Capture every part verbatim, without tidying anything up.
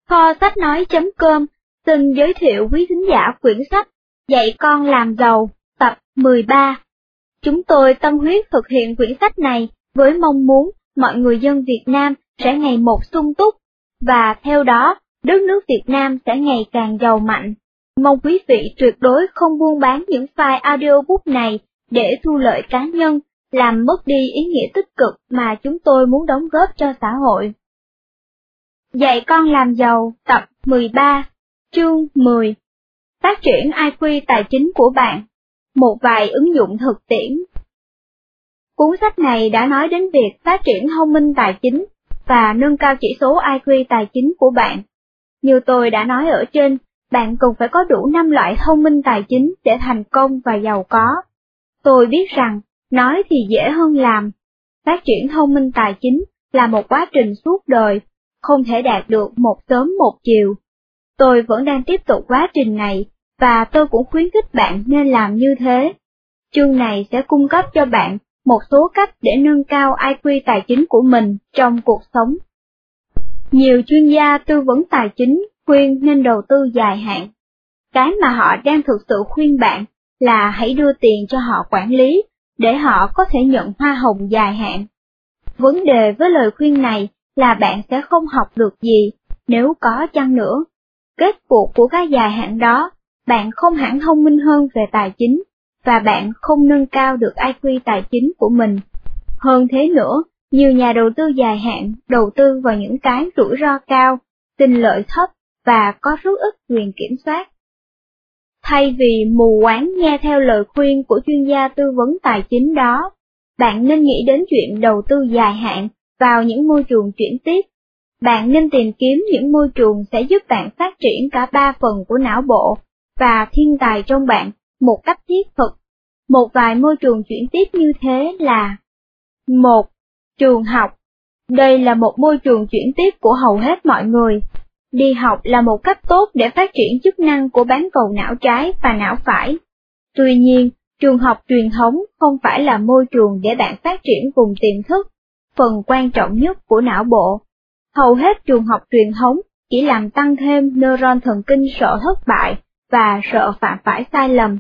Kho sách nói.com xin giới thiệu quý thính giả quyển sách Dạy con làm giàu, tập mười ba. Chúng tôi tâm huyết thực hiện quyển sách này với mong muốn mọi người dân Việt Nam sẽ ngày một sung túc, và theo đó, đất nước Việt Nam sẽ ngày càng giàu mạnh. Mong quý vị tuyệt đối không buôn bán những file audiobook này để thu lợi cá nhân, làm mất đi ý nghĩa tích cực mà chúng tôi muốn đóng góp cho xã hội. Dạy con làm giàu, tập mười ba, chương mười. Phát triển i kiu tài chính của bạn. Một vài ứng dụng thực tiễn. Cuốn sách này đã nói đến việc phát triển thông minh tài chính và nâng cao chỉ số i kiu tài chính của bạn. Như tôi đã nói ở trên, bạn cần phải có đủ năm loại thông minh tài chính để thành công và giàu có. Tôi biết rằng, nói thì dễ hơn làm. Phát triển thông minh tài chính là một quá trình suốt đời, không thể đạt được một sớm một chiều. Tôi vẫn đang tiếp tục quá trình này, và tôi cũng khuyến khích bạn nên làm như thế. Chương này sẽ cung cấp cho bạn một số cách để nâng cao i kiu tài chính của mình trong cuộc sống. Nhiều chuyên gia tư vấn tài chính khuyên nên đầu tư dài hạn. Cái mà họ đang thực sự khuyên bạn là hãy đưa tiền cho họ quản lý, để họ có thể nhận hoa hồng dài hạn. Vấn đề với lời khuyên này là bạn sẽ không học được gì, nếu có chăng nữa. Kết cuộc của cái dài hạn đó, bạn không hẳn thông minh hơn về tài chính, và bạn không nâng cao được i kiu tài chính của mình. Hơn thế nữa, nhiều nhà đầu tư dài hạn đầu tư vào những cái rủi ro cao, sinh lợi thấp và có rất ít quyền kiểm soát. Thay vì mù quáng nghe theo lời khuyên của chuyên gia tư vấn tài chính đó, bạn nên nghĩ đến chuyện đầu tư dài hạn vào những môi trường chuyển tiếp. Bạn nên tìm kiếm những môi trường sẽ giúp bạn phát triển cả ba phần của não bộ và thiên tài trong bạn một cách thiết thực. Một vài môi trường chuyển tiếp như thế là: một. Trường học. Đây là một môi trường chuyển tiếp của hầu hết mọi người. Đi học là một cách tốt để phát triển chức năng của bán cầu não trái và não phải. Tuy nhiên, trường học truyền thống không phải là môi trường để bạn phát triển vùng tiềm thức, phần quan trọng nhất của não bộ. Hầu hết trường học truyền thống chỉ làm tăng thêm neuron thần kinh sợ thất bại và sợ phạm phải sai lầm.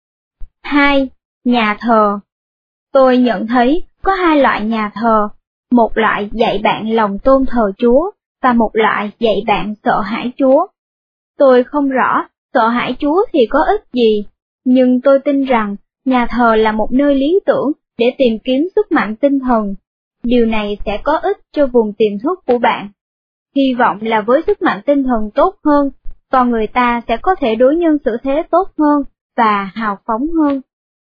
hai. Nhà thờ. Tôi nhận thấy có hai loại nhà thờ, một loại dạy bạn lòng tôn thờ Chúa, và một loại dạy bạn sợ hãi Chúa. Tôi không rõ sợ hãi Chúa thì có ích gì, nhưng tôi tin rằng nhà thờ là một nơi lý tưởng để tìm kiếm sức mạnh tinh thần. Điều này sẽ có ích cho vùng tiềm thức của bạn. Hy vọng là với sức mạnh tinh thần tốt hơn, con người ta sẽ có thể đối nhân xử thế tốt hơn và hào phóng hơn.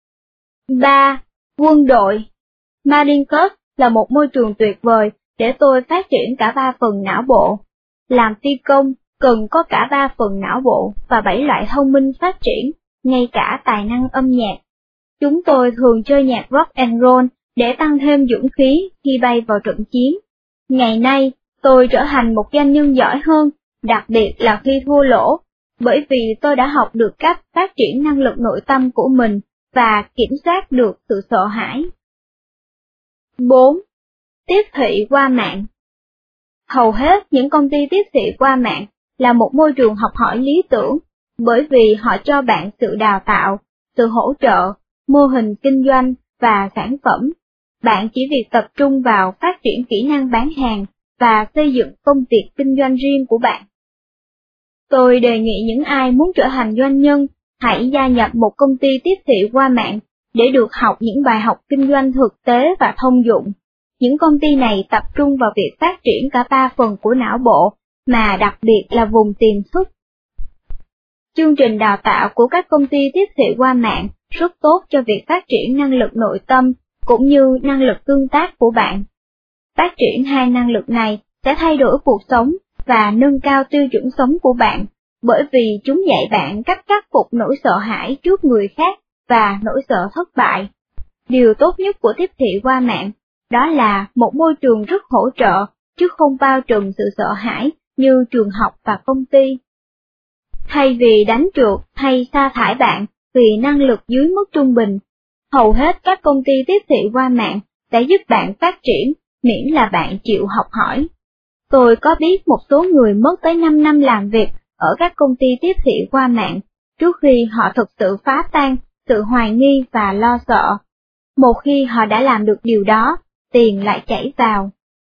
ba. Quân đội. Marine Corps là một môi trường tuyệt vời để tôi phát triển cả ba phần não bộ. Làm phi công cần có cả ba phần não bộ và bảy loại thông minh phát triển, ngay cả tài năng âm nhạc. Chúng tôi thường chơi nhạc rock and roll để tăng thêm dũng khí khi bay vào trận chiến. Ngày nay, tôi trở thành một doanh nhân giỏi hơn, đặc biệt là khi thua lỗ, bởi vì tôi đã học được cách phát triển năng lực nội tâm của mình và kiểm soát được sự sợ hãi. bốn. Tiếp thị qua mạng. Hầu hết những công ty tiếp thị qua mạng là một môi trường học hỏi lý tưởng, bởi vì họ cho bạn sự đào tạo, sự hỗ trợ, mô hình kinh doanh và sản phẩm. Bạn chỉ việc tập trung vào phát triển kỹ năng bán hàng và xây dựng công việc kinh doanh riêng của bạn. Tôi đề nghị những ai muốn trở thành doanh nhân, hãy gia nhập một công ty tiếp thị qua mạng để được học những bài học kinh doanh thực tế và thông dụng. Những công ty này tập trung vào việc phát triển cả ba phần của não bộ, mà đặc biệt là vùng tiềm thức. Chương trình đào tạo của các công ty tiếp thị qua mạng rất tốt cho việc phát triển năng lực nội tâm, cũng như năng lực tương tác của bạn. Phát triển hai năng lực này sẽ thay đổi cuộc sống và nâng cao tiêu chuẩn sống của bạn, bởi vì chúng dạy bạn cách khắc phục nỗi sợ hãi trước người khác và nỗi sợ thất bại. Điều tốt nhất của tiếp thị qua mạng, đó là một môi trường rất hỗ trợ, chứ không bao trùm sự sợ hãi như trường học và công ty. Thay vì đánh trượt hay sa thải bạn vì năng lực dưới mức trung bình, hầu hết các công ty tiếp thị qua mạng sẽ giúp bạn phát triển, miễn là bạn chịu học hỏi. Tôi có biết một số người mất tới năm năm làm việc ở các công ty tiếp thị qua mạng, trước khi họ thực sự phá tan sự hoài nghi và lo sợ. Một khi họ đã làm được điều đó, tiền lại chảy vào.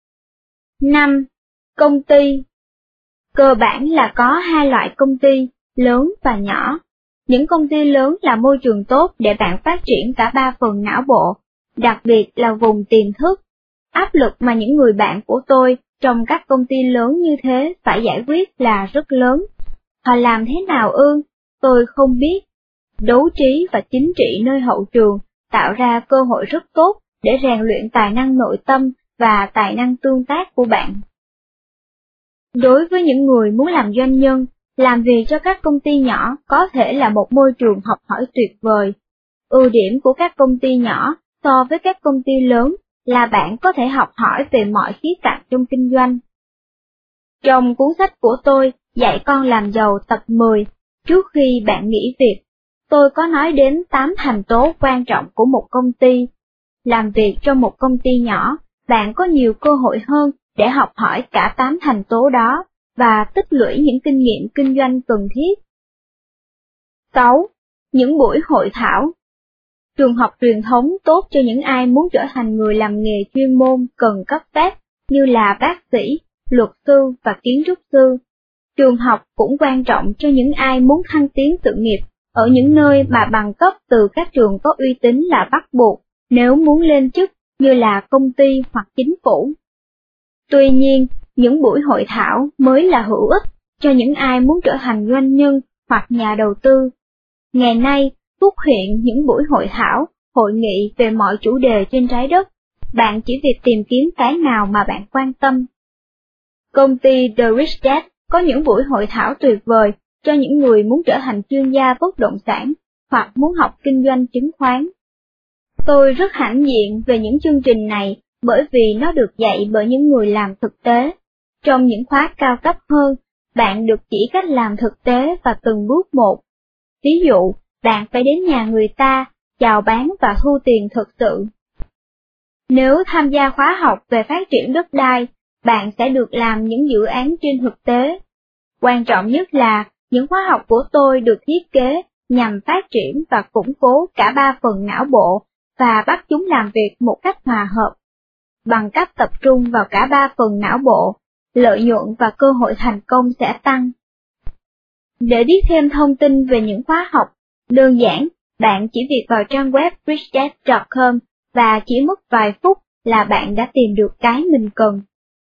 năm. Công ty. Cơ bản là có hai loại công ty, lớn và nhỏ. Những công ty lớn là môi trường tốt để bạn phát triển cả ba phần não bộ, đặc biệt là vùng tiềm thức. Áp lực mà những người bạn của tôi trong các công ty lớn như thế phải giải quyết là rất lớn. Họ làm thế nào ư? Tôi không biết. Đấu trí và chính trị nơi hậu trường tạo ra cơ hội rất tốt để rèn luyện tài năng nội tâm và tài năng tương tác của bạn. Đối với những người muốn làm doanh nhân, làm việc cho các công ty nhỏ có thể là một môi trường học hỏi tuyệt vời. Ưu điểm của các công ty nhỏ so với các công ty lớn là bạn có thể học hỏi về mọi khía cạnh trong kinh doanh. Trong cuốn sách của tôi, Dạy con làm giàu tập mười, trước khi bạn nghỉ việc, tôi có nói đến tám thành tố quan trọng của một công ty. Làm việc trong một công ty nhỏ, bạn có nhiều cơ hội hơn để học hỏi cả tám thành tố đó và tích lũy những kinh nghiệm kinh doanh cần thiết. sáu. Những buổi hội thảo. Trường học truyền thống tốt cho những ai muốn trở thành người làm nghề chuyên môn cần cấp phép như là bác sĩ, luật sư và kiến trúc sư. Trường học cũng quan trọng cho những ai muốn thăng tiến sự nghiệp ở những nơi mà bằng cấp từ các trường có uy tín là bắt buộc nếu muốn lên chức như là công ty hoặc chính phủ. Tuy nhiên, những buổi hội thảo mới là hữu ích cho những ai muốn trở thành doanh nhân hoặc nhà đầu tư. Ngày nay, xuất hiện những buổi hội thảo, hội nghị về mọi chủ đề trên trái đất, bạn chỉ việc tìm kiếm cái nào mà bạn quan tâm. Công ty The Rich Dad có những buổi hội thảo tuyệt vời cho những người muốn trở thành chuyên gia bất động sản hoặc muốn học kinh doanh chứng khoán. Tôi rất hãnh diện về những chương trình này bởi vì nó được dạy bởi những người làm thực tế. Trong những khóa cao cấp hơn, bạn được chỉ cách làm thực tế và từng bước một. Ví dụ, bạn phải đến nhà người ta, chào bán và thu tiền thực sự. Nếu tham gia khóa học về phát triển đất đai, bạn sẽ được làm những dự án trên thực tế. Quan trọng nhất là, những khóa học của tôi được thiết kế nhằm phát triển và củng cố cả ba phần não bộ và bắt chúng làm việc một cách hòa hợp. Bằng cách tập trung vào cả ba phần não bộ, lợi nhuận và cơ hội thành công sẽ tăng. Để biết thêm thông tin về những khóa học, đơn giản, bạn chỉ việc vào trang web rich dad chấm com và chỉ mất vài phút là bạn đã tìm được cái mình cần.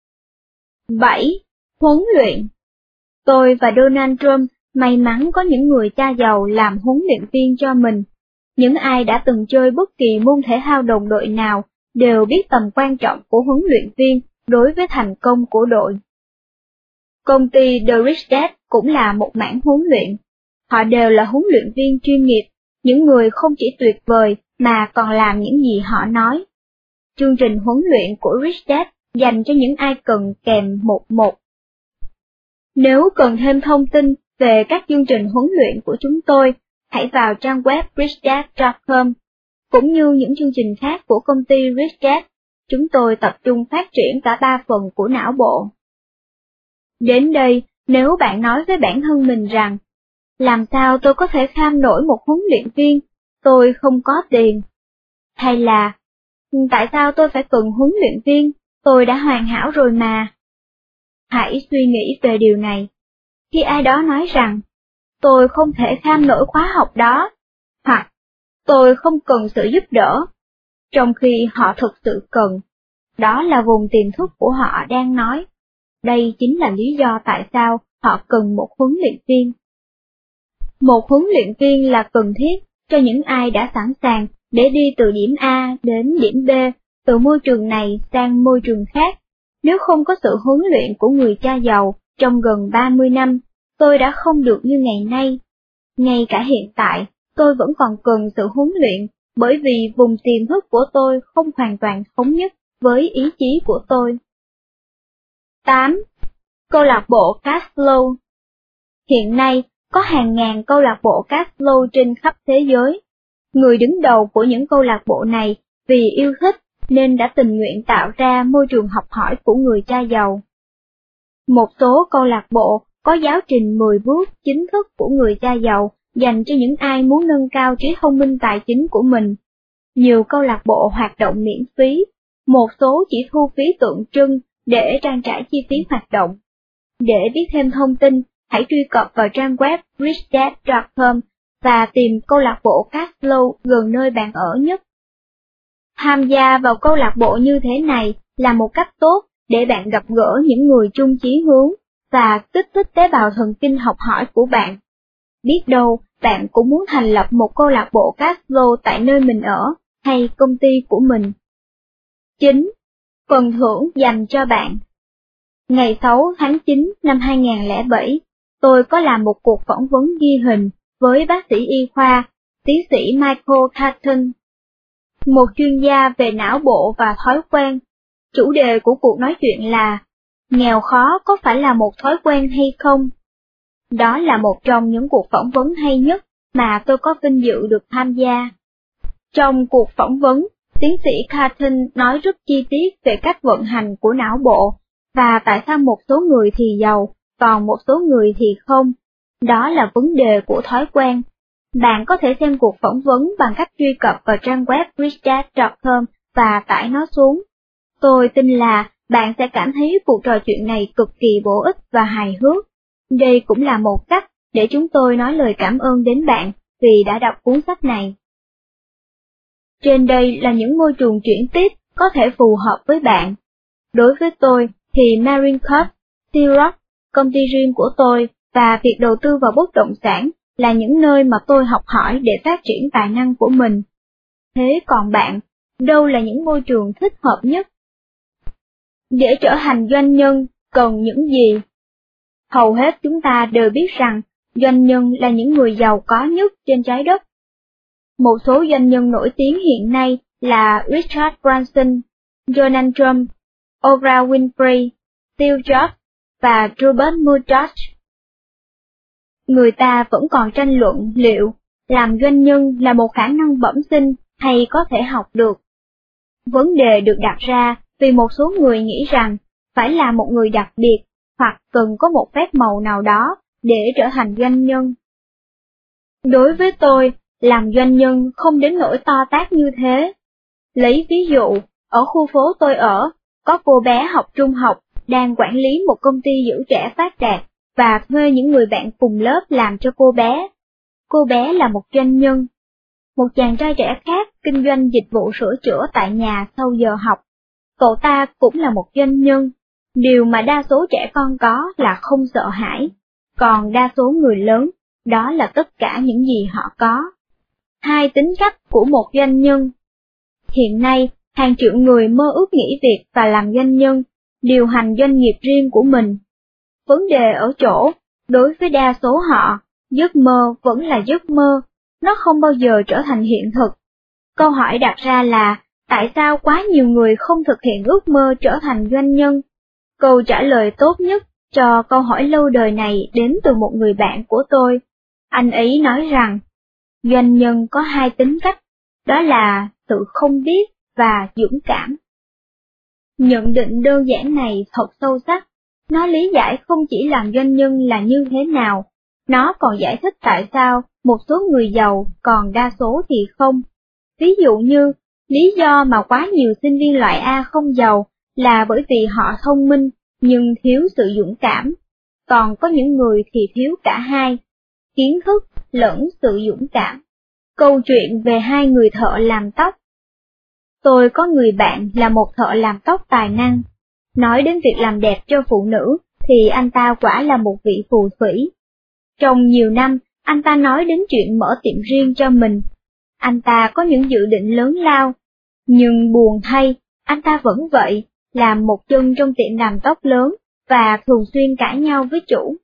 bảy. Huấn luyện. Tôi và Donald Trump may mắn có những người cha giàu làm huấn luyện viên cho mình. Những ai đã từng chơi bất kỳ môn thể thao đồng đội nào đều biết tầm quan trọng của huấn luyện viên đối với thành công của đội. Công ty The Rich Dad cũng là một mảng huấn luyện. Họ đều là huấn luyện viên chuyên nghiệp, những người không chỉ tuyệt vời mà còn làm những gì họ nói. Chương trình huấn luyện của Rich Dad dành cho những ai cần kèm một một. Nếu cần thêm thông tin về các chương trình huấn luyện của chúng tôi, hãy vào trang web rich dad chấm com. Cũng như những chương trình khác của công ty Rich Dad, chúng tôi tập trung phát triển cả ba phần của não bộ. Đến đây, nếu bạn nói với bản thân mình rằng, làm sao tôi có thể kham nổi một huấn luyện viên, tôi không có tiền. Hay là, tại sao tôi phải cần huấn luyện viên, tôi đã hoàn hảo rồi mà. Hãy suy nghĩ về điều này. Khi ai đó nói rằng, tôi không thể kham nổi khóa học đó, hoặc tôi không cần sự giúp đỡ, trong khi họ thực sự cần, đó là vùng tiềm thức của họ đang nói. Đây chính là lý do tại sao họ cần một huấn luyện viên. Một huấn luyện viên là cần thiết cho những ai đã sẵn sàng để đi từ điểm A đến điểm B, từ môi trường này sang môi trường khác. Nếu không có sự huấn luyện của người cha giàu trong gần ba mươi năm, tôi đã không được như ngày nay. Ngay cả hiện tại, tôi vẫn còn cần sự huấn luyện, bởi vì vùng tiềm thức của tôi không hoàn toàn thống nhất với ý chí của tôi. tám. Câu lạc bộ Cashflow. Hiện nay, có hàng ngàn câu lạc bộ Cashflow trên khắp thế giới. Người đứng đầu của những câu lạc bộ này vì yêu thích nên đã tình nguyện tạo ra môi trường học hỏi của người cha giàu. Một số câu lạc bộ có giáo trình mười bước chính thức của người cha giàu dành cho những ai muốn nâng cao trí thông minh tài chính của mình. Nhiều câu lạc bộ hoạt động miễn phí, một số chỉ thu phí tượng trưng để trang trải chi phí hoạt động. Để biết thêm thông tin, hãy truy cập vào trang web rich dad chấm com và tìm câu lạc bộ Cashflow gần nơi bạn ở nhất. Tham gia vào câu lạc bộ như thế này là một cách tốt để bạn gặp gỡ những người chung chí hướng và kích thích tế bào thần kinh học hỏi của bạn. Biết đâu, bạn cũng muốn thành lập một câu lạc bộ Cashflow tại nơi mình ở, hay công ty của mình. chín. Phần thưởng dành cho bạn. Ngày sáu tháng chín năm hai nghìn không trăm lẻ bảy, tôi có làm một cuộc phỏng vấn ghi hình với bác sĩ y khoa, tiến sĩ Michael Carton, một chuyên gia về não bộ và thói quen. Chủ đề của cuộc nói chuyện là, nghèo khó có phải là một thói quen hay không? Đó là một trong những cuộc phỏng vấn hay nhất mà tôi có vinh dự được tham gia. Trong cuộc phỏng vấn, tiến sĩ Carton nói rất chi tiết về cách vận hành của não bộ, và tại sao một số người thì giàu, còn một số người thì không. Đó là vấn đề của thói quen. Bạn có thể xem cuộc phỏng vấn bằng cách truy cập vào trang web rich dad chấm com và tải nó xuống. Tôi tin là bạn sẽ cảm thấy cuộc trò chuyện này cực kỳ bổ ích và hài hước. Đây cũng là một cách để chúng tôi nói lời cảm ơn đến bạn vì đã đọc cuốn sách này. Trên đây là những môi trường chuyển tiếp có thể phù hợp với bạn. Đối với tôi thì Marine Corps, T-Rock, công ty riêng của tôi và việc đầu tư vào bất động sản là những nơi mà tôi học hỏi để phát triển tài năng của mình. Thế còn bạn, đâu là những môi trường thích hợp nhất? Để trở thành doanh nhân, cần những gì? Hầu hết chúng ta đều biết rằng, doanh nhân là những người giàu có nhất trên trái đất. Một số doanh nhân nổi tiếng hiện nay là Richard Branson, Donald Trump, Oprah Winfrey, Steve Jobs và Robert Murdoch. Người ta vẫn còn tranh luận liệu làm doanh nhân là một khả năng bẩm sinh hay có thể học được. Vấn đề được đặt ra vì một số người nghĩ rằng phải là một người đặc biệt hoặc cần có một phép màu nào đó để trở thành doanh nhân. Đối với tôi, làm doanh nhân không đến nỗi to tát như thế. Lấy ví dụ, ở khu phố tôi ở, có cô bé học trung học đang quản lý một công ty giữ trẻ phát đạt và thuê những người bạn cùng lớp làm cho cô bé. Cô bé là một doanh nhân. Một chàng trai trẻ khác kinh doanh dịch vụ sửa chữa tại nhà sau giờ học. Cậu ta cũng là một doanh nhân. Điều mà đa số trẻ con có là không sợ hãi, còn đa số người lớn, đó là tất cả những gì họ có. Hai tính cách của một doanh nhân. Hiện nay, hàng triệu người mơ ước nghỉ việc và làm doanh nhân, điều hành doanh nghiệp riêng của mình. Vấn đề ở chỗ, đối với đa số họ, giấc mơ vẫn là giấc mơ, nó không bao giờ trở thành hiện thực. Câu hỏi đặt ra là, tại sao quá nhiều người không thực hiện ước mơ trở thành doanh nhân? Câu trả lời tốt nhất cho câu hỏi lâu đời này đến từ một người bạn của tôi. Anh ấy nói rằng, doanh nhân có hai tính cách, đó là sự không biết và dũng cảm. Nhận định đơn giản này thật sâu sắc, nó lý giải không chỉ làm doanh nhân là như thế nào, nó còn giải thích tại sao một số người giàu còn đa số thì không. Ví dụ như, lý do mà quá nhiều sinh viên loại A không giàu là bởi vì họ thông minh nhưng thiếu sự dũng cảm, còn có những người thì thiếu cả hai, kiến thức lẫn sự dũng cảm. Câu chuyện về hai người thợ làm tóc. Tôi có người bạn là một thợ làm tóc tài năng. Nói đến việc làm đẹp cho phụ nữ thì anh ta quả là một vị phù thủy. Trong nhiều năm, anh ta nói đến chuyện mở tiệm riêng cho mình. Anh ta có những dự định lớn lao, nhưng buồn thay, anh ta vẫn vậy, làm một chân trong tiệm làm tóc lớn và thường xuyên cãi nhau với chủ.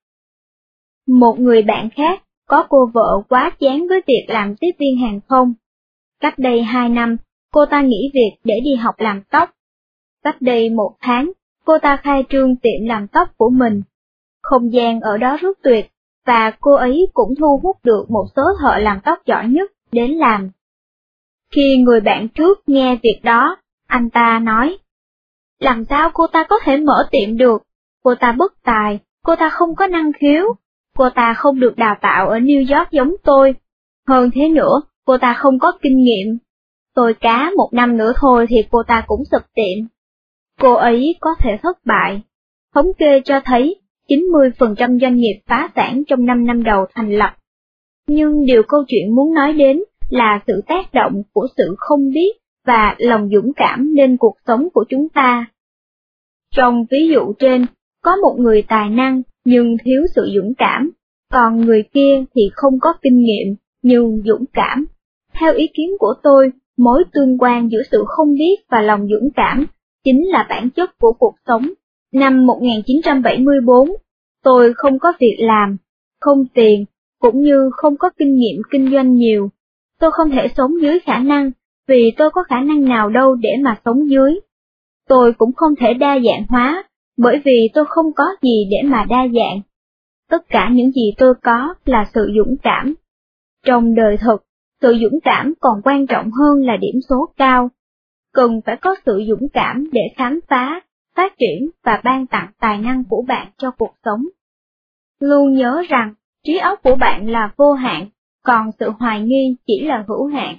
Một người bạn khác có cô vợ quá chán với việc làm tiếp viên hàng không. Cách đây hai năm, cô ta nghỉ việc để đi học làm tóc. Cách đây một tháng, cô ta khai trương tiệm làm tóc của mình. Không gian ở đó rất tuyệt, và cô ấy cũng thu hút được một số thợ làm tóc giỏi nhất đến làm. Khi người bạn trước nghe việc đó, anh ta nói, làm sao cô ta có thể mở tiệm được, cô ta bất tài, cô ta không có năng khiếu, cô ta không được đào tạo ở New York giống tôi. Hơn thế nữa, cô ta không có kinh nghiệm. Tôi cá một năm nữa thôi thì cô ta cũng sụp tiệm. Cô ấy có thể thất bại. Thống kê cho thấy chín mươi phần trăm doanh nghiệp phá sản trong năm năm đầu thành lập. Nhưng điều câu chuyện muốn nói đến là sự tác động của sự không biết và lòng dũng cảm lên cuộc sống của chúng ta. Trong ví dụ trên, có một người tài năng nhưng thiếu sự dũng cảm, còn người kia thì không có kinh nghiệm nhưng dũng cảm. Theo ý kiến của tôi, mối tương quan giữa sự không biết và lòng dũng cảm chính là bản chất của cuộc sống. Năm một nghìn chín trăm bảy mươi tư, tôi không có việc làm, không tiền, cũng như không có kinh nghiệm kinh doanh nhiều. Tôi không thể sống dưới khả năng, vì tôi có khả năng nào đâu để mà sống dưới. Tôi cũng không thể đa dạng hóa, bởi vì tôi không có gì để mà đa dạng. Tất cả những gì tôi có là sự dũng cảm. Trong đời thực, sự dũng cảm còn quan trọng hơn là điểm số cao. Cần phải có sự dũng cảm để khám phá, phát triển và ban tặng tài năng của bạn cho cuộc sống. Luôn nhớ rằng, trí óc của bạn là vô hạn, còn sự hoài nghi chỉ là hữu hạn.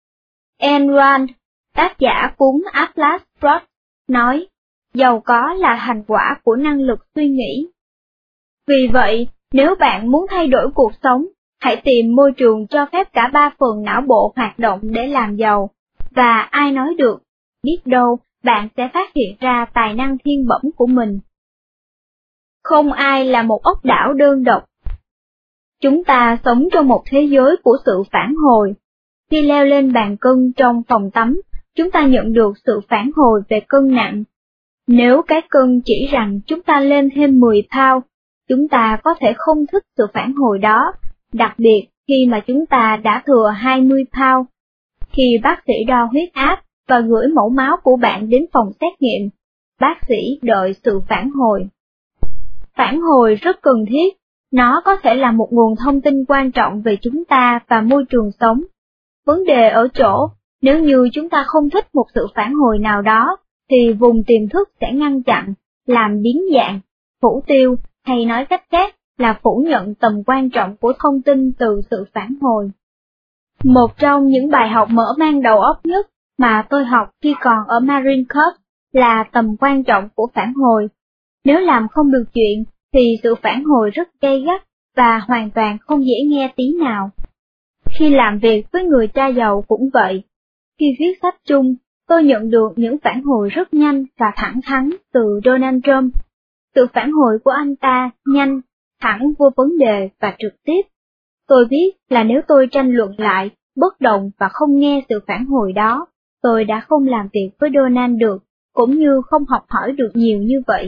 Ayn Rand, tác giả cuốn Atlas Shrugged, nói, giàu có là thành quả của năng lực suy nghĩ. Vì vậy, nếu bạn muốn thay đổi cuộc sống, hãy tìm môi trường cho phép cả ba phần não bộ hoạt động để làm giàu, và ai nói được, biết đâu bạn sẽ phát hiện ra tài năng thiên bẩm của mình. Không ai là một ốc đảo đơn độc. Chúng ta sống trong một thế giới của sự phản hồi. Khi leo lên bàn cân trong phòng tắm, chúng ta nhận được sự phản hồi về cân nặng. Nếu cái cân chỉ rằng chúng ta lên thêm mười pound, chúng ta có thể không thích sự phản hồi đó, đặc biệt khi mà chúng ta đã thừa hai mươi pound. Khi bác sĩ đo huyết áp và gửi mẫu máu của bạn đến phòng xét nghiệm, bác sĩ đợi sự phản hồi. Phản hồi rất cần thiết, nó có thể là một nguồn thông tin quan trọng về chúng ta và môi trường sống. Vấn đề ở chỗ, nếu như chúng ta không thích một sự phản hồi nào đó, thì vùng tiềm thức sẽ ngăn chặn, làm biến dạng, phủ tiêu, hay nói cách khác là phủ nhận tầm quan trọng của thông tin từ sự phản hồi. Một trong những bài học mở mang đầu óc nhất mà tôi học khi còn ở Marine Corps là tầm quan trọng của phản hồi. Nếu làm không được chuyện, thì sự phản hồi rất gay gắt và hoàn toàn không dễ nghe tí nào. Khi làm việc với người cha giàu cũng vậy. Khi viết sách chung, tôi nhận được những phản hồi rất nhanh và thẳng thắn từ Donald Trump. Sự phản hồi của anh ta nhanh, thẳng vô vấn đề và trực tiếp. Tôi biết là nếu tôi tranh luận lại, bất đồng và không nghe sự phản hồi đó, tôi đã không làm việc với Donald được, cũng như không học hỏi được nhiều như vậy.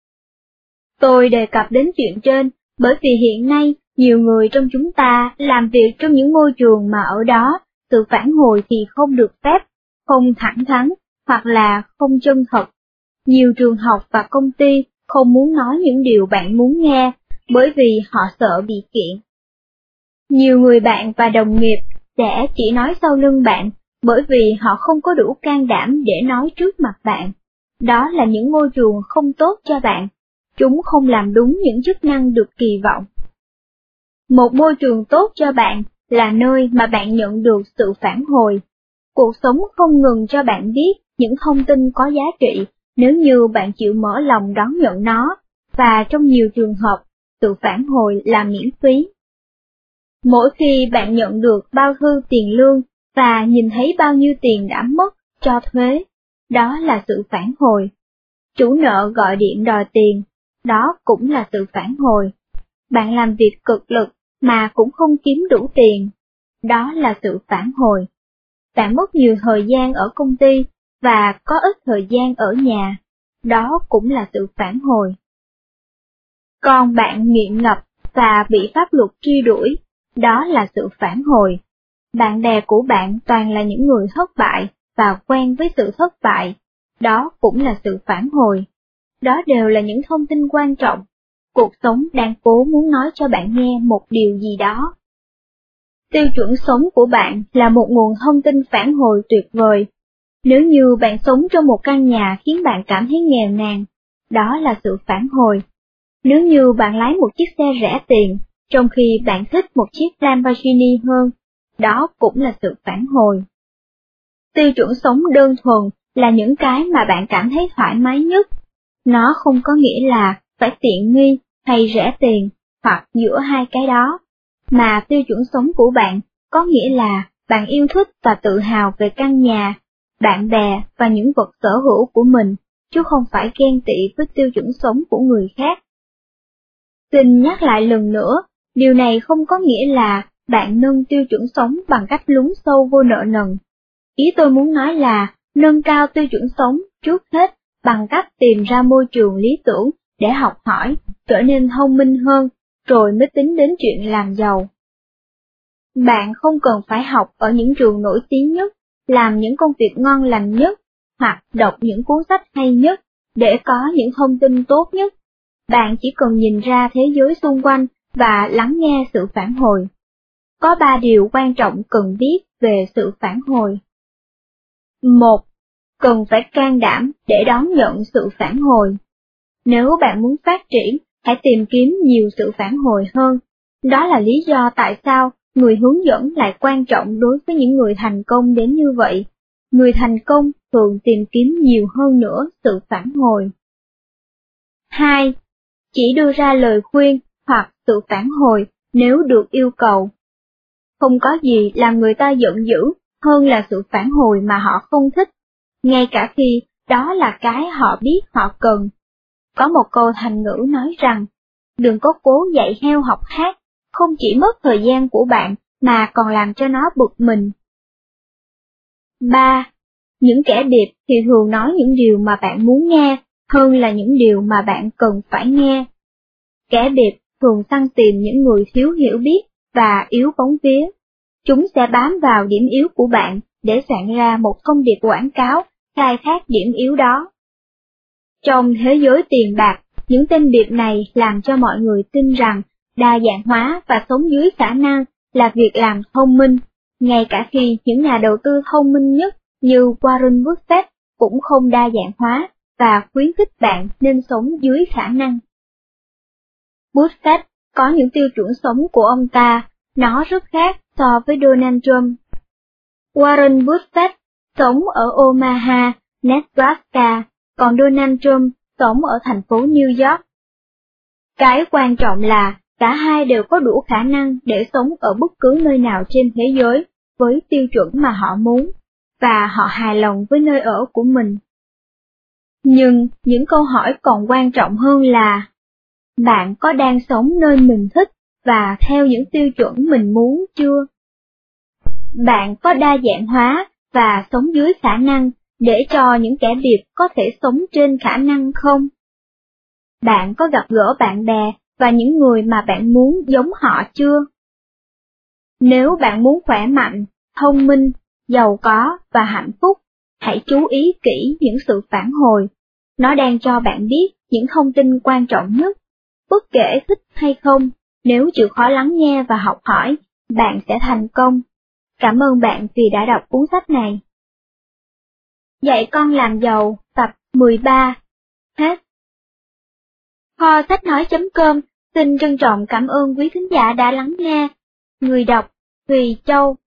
Tôi đề cập đến chuyện trên bởi vì hiện nay nhiều người trong chúng ta làm việc trong những môi trường mà ở đó sự phản hồi thì không được phép, không thẳng thắn hoặc là không chân thật. Nhiều trường học và công ty không muốn nói những điều bạn muốn nghe bởi vì họ sợ bị kiện. Nhiều người bạn và đồng nghiệp sẽ chỉ nói sau lưng bạn bởi vì họ không có đủ can đảm để nói trước mặt bạn. Đó là những môi trường không tốt cho bạn. Chúng không làm đúng những chức năng được kỳ vọng. Một môi trường tốt cho bạn là nơi mà bạn nhận được sự phản hồi. Cuộc sống không ngừng cho bạn biết những thông tin có giá trị nếu như bạn chịu mở lòng đón nhận nó, và trong nhiều trường hợp, sự phản hồi là miễn phí. Mỗi khi bạn nhận được bao thư tiền lương và nhìn thấy bao nhiêu tiền đã mất cho thuế, đó là sự phản hồi. Chủ nợ gọi điện đòi tiền, đó cũng là sự phản hồi. Bạn làm việc cực lực mà cũng không kiếm đủ tiền, đó là sự phản hồi. Bạn mất nhiều thời gian ở công ty và có ít thời gian ở nhà, đó cũng là sự phản hồi. Còn bạn nghiện ngập và bị pháp luật truy đuổi, đó là sự phản hồi. Bạn bè của bạn toàn là những người thất bại và quen với sự thất bại, đó cũng là sự phản hồi. Đó đều là những thông tin quan trọng. Cuộc sống đang cố muốn nói cho bạn nghe một điều gì đó. Tiêu chuẩn sống của bạn là một nguồn thông tin phản hồi tuyệt vời. Nếu như bạn sống trong một căn nhà khiến bạn cảm thấy nghèo nàn, đó là sự phản hồi. Nếu như bạn lái một chiếc xe rẻ tiền, trong khi bạn thích một chiếc Lamborghini hơn, đó cũng là sự phản hồi. Tiêu chuẩn sống đơn thuần là những cái mà bạn cảm thấy thoải mái nhất. Nó không có nghĩa là phải tiện nghi hay rẻ tiền, hoặc giữa hai cái đó, mà tiêu chuẩn sống của bạn có nghĩa là bạn yêu thích và tự hào về căn nhà, bạn bè và những vật sở hữu của mình, chứ không phải ghen tị với tiêu chuẩn sống của người khác. Xin nhắc lại lần nữa, điều này không có nghĩa là bạn nâng tiêu chuẩn sống bằng cách lún sâu vô nợ nần. Ý tôi muốn nói là nâng cao tiêu chuẩn sống trước hết bằng cách tìm ra môi trường lý tưởng để học hỏi, trở nên thông minh hơn, rồi mới tính đến chuyện làm giàu. Bạn không cần phải học ở những trường nổi tiếng nhất, làm những công việc ngon lành nhất, hoặc đọc những cuốn sách hay nhất, để có những thông tin tốt nhất. Bạn chỉ cần nhìn ra thế giới xung quanh và lắng nghe sự phản hồi. Có ba điều quan trọng cần biết về sự phản hồi. Một, cần phải can đảm để đón nhận sự phản hồi. Nếu bạn muốn phát triển, hãy tìm kiếm nhiều sự phản hồi hơn. Đó là lý do tại sao người hướng dẫn lại quan trọng đối với những người thành công đến như vậy. Người thành công thường tìm kiếm nhiều hơn nữa sự phản hồi. Hai, chỉ đưa ra lời khuyên hoặc sự phản hồi nếu được yêu cầu. Không có gì làm người ta giận dữ hơn là sự phản hồi mà họ không thích, ngay cả khi đó là cái họ biết họ cần. Có một câu thành ngữ nói rằng, đừng có cố dạy heo học hát, không chỉ mất thời gian của bạn mà còn làm cho nó bực mình. Ba, những kẻ điệp thì thường nói những điều mà bạn muốn nghe hơn là những điều mà bạn cần phải nghe. Kẻ điệp thường săn tìm những người thiếu hiểu biết và yếu bóng vía. Chúng sẽ bám vào điểm yếu của bạn để soạn ra một thông điệp quảng cáo, khai thác điểm yếu đó. Trong thế giới tiền bạc, những tên điệp này làm cho mọi người tin rằng đa dạng hóa và sống dưới khả năng là việc làm thông minh, ngay cả khi những nhà đầu tư thông minh nhất như Warren Buffett cũng không đa dạng hóa và khuyến khích bạn nên sống dưới khả năng. Buffett có những tiêu chuẩn sống của ông ta, nó rất khác so với Donald Trump. Warren Buffett sống ở Omaha, Nebraska, còn Donald Trump sống ở thành phố New York. Cái quan trọng là cả hai đều có đủ khả năng để sống ở bất cứ nơi nào trên thế giới với tiêu chuẩn mà họ muốn, và họ hài lòng với nơi ở của mình. Nhưng những câu hỏi còn quan trọng hơn là, bạn có đang sống nơi mình thích và theo những tiêu chuẩn mình muốn chưa? Bạn có đa dạng hóa và sống dưới khả năng để cho những kẻ điệp có thể sống trên khả năng không? Bạn có gặp gỡ bạn bè và những người mà bạn muốn giống họ chưa? Nếu bạn muốn khỏe mạnh, thông minh, giàu có và hạnh phúc, hãy chú ý kỹ những sự phản hồi. Nó đang cho bạn biết những thông tin quan trọng nhất. Bất kể thích hay không, nếu chịu khó lắng nghe và học hỏi, bạn sẽ thành công. Cảm ơn bạn vì đã đọc cuốn sách này. Dạy con làm giàu, tập mười ba. Hết. Kho sách nói chấm com xin trân trọng cảm ơn quý thính giả đã lắng nghe. Người đọc, Thùy Châu.